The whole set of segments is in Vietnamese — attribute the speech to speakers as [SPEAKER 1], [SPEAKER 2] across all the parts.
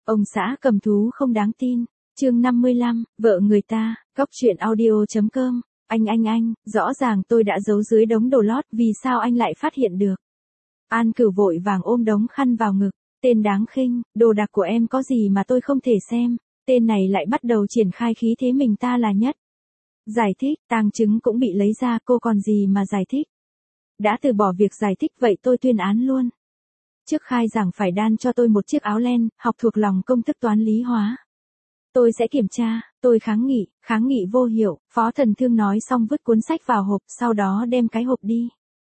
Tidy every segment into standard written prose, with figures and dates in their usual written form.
[SPEAKER 1] Ông xã cầm thú không đáng tin. Chương 55, vợ người ta, Cóc truyện audio.com. Anh, rõ ràng tôi đã giấu dưới đống đồ lót, vì sao anh lại phát hiện được? An Cửu vội vàng ôm đống khăn vào ngực. Tên đáng khinh, đồ đạc của em có gì mà tôi không thể xem. Tên này lại bắt đầu triển khai khí thế mình ta là nhất. Giải thích, tang chứng cũng bị lấy ra, cô còn gì mà giải thích. Đã từ bỏ việc giải thích vậy tôi tuyên án luôn. Trước khai giảng phải đan cho tôi một chiếc áo len, học thuộc lòng công thức toán lý hóa. Tôi sẽ kiểm tra, tôi kháng nghị vô hiệu, Phó Thần Thương nói xong vứt cuốn sách vào hộp, sau đó đem cái hộp đi.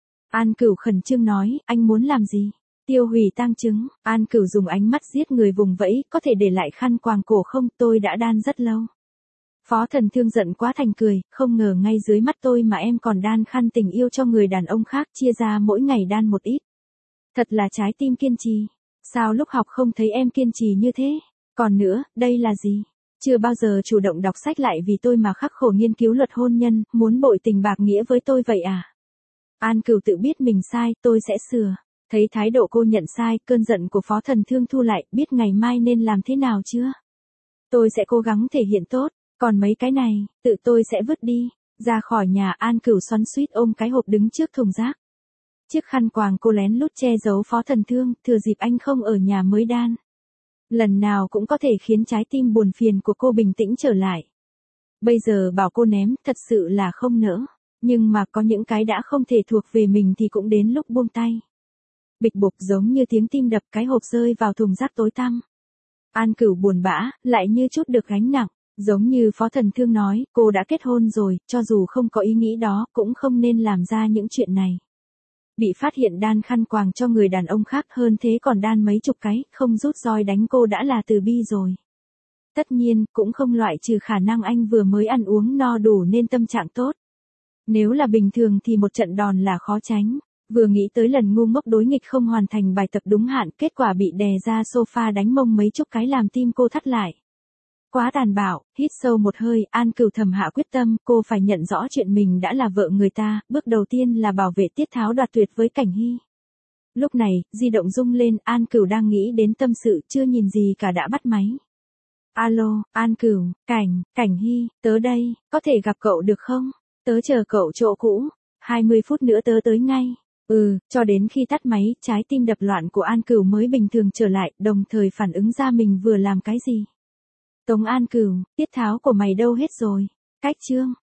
[SPEAKER 1] An Cửu khẩn trương nói, anh muốn làm gì? Tiêu hủy tang chứng. An Cửu dùng ánh mắt giết người vùng vẫy, có thể để lại khăn quàng cổ không, tôi đã đan rất lâu. Phó Thần Thương giận quá thành cười, không ngờ ngay dưới mắt tôi mà em còn đan khăn tình yêu cho người đàn ông khác, chia ra mỗi ngày đan một ít. Thật là trái tim kiên trì. Sao lúc học không thấy em kiên trì như thế? Còn nữa, đây là gì? Chưa bao giờ chủ động đọc sách lại vì tôi mà khắc khổ nghiên cứu luật hôn nhân, muốn bội tình bạc nghĩa với tôi vậy à? An Cửu tự biết mình sai, tôi sẽ sửa. Thấy thái độ cô nhận sai, cơn giận của Phó Thần Thương thu lại, biết ngày mai nên làm thế nào chưa? Tôi sẽ cố gắng thể hiện tốt, còn mấy cái này, tự tôi sẽ vứt đi. Ra khỏi nhà, An Cửu xoắn xuýt ôm cái hộp đứng trước thùng rác. Chiếc khăn quàng cô lén lút che giấu Phó Thần Thương, thừa dịp anh không ở nhà mới đan. Lần nào cũng có thể khiến trái tim buồn phiền của cô bình tĩnh trở lại. Bây giờ bảo cô ném, thật sự là không nỡ. Nhưng mà có những cái đã không thể thuộc về mình thì cũng đến lúc buông tay. Bịch bục giống như tiếng tim đập, cái hộp rơi vào thùng rác tối tăm. An Cửu buồn bã, lại như chút được gánh nặng. Giống như Phó Thần Thương nói, cô đã kết hôn rồi, cho dù không có ý nghĩ đó, cũng không nên làm ra những chuyện này. Bị phát hiện đan khăn quàng cho người đàn ông khác, hơn thế còn đan mấy chục cái, không rút roi đánh cô đã là từ bi rồi. Tất nhiên, cũng không loại trừ khả năng anh vừa mới ăn uống no đủ nên tâm trạng tốt. Nếu là bình thường thì một trận đòn là khó tránh. Vừa nghĩ tới lần ngu ngốc đối nghịch không hoàn thành bài tập đúng hạn, kết quả bị đè ra sofa đánh mông mấy chục cái làm tim cô thắt lại. Quá tàn bạo. Hít sâu một hơi, An Cửu thầm hạ quyết tâm, cô phải nhận rõ chuyện mình đã là vợ người ta, bước đầu tiên là bảo vệ tiết tháo đoạt tuyệt với Cảnh Hy. Lúc này, di động rung lên, An Cửu đang nghĩ đến tâm sự, chưa nhìn gì cả đã bắt máy. Alo, An Cửu, Cảnh Hy, tớ đây, có thể gặp cậu được không? Tớ chờ cậu chỗ cũ, 20 phút nữa tớ tới ngay. Cho đến khi tắt máy, trái tim đập loạn của An Cửu mới bình thường trở lại, đồng thời phản ứng ra mình vừa làm cái gì. Tống An Cửu, tiết tháo của mày đâu hết rồi? Cách chương.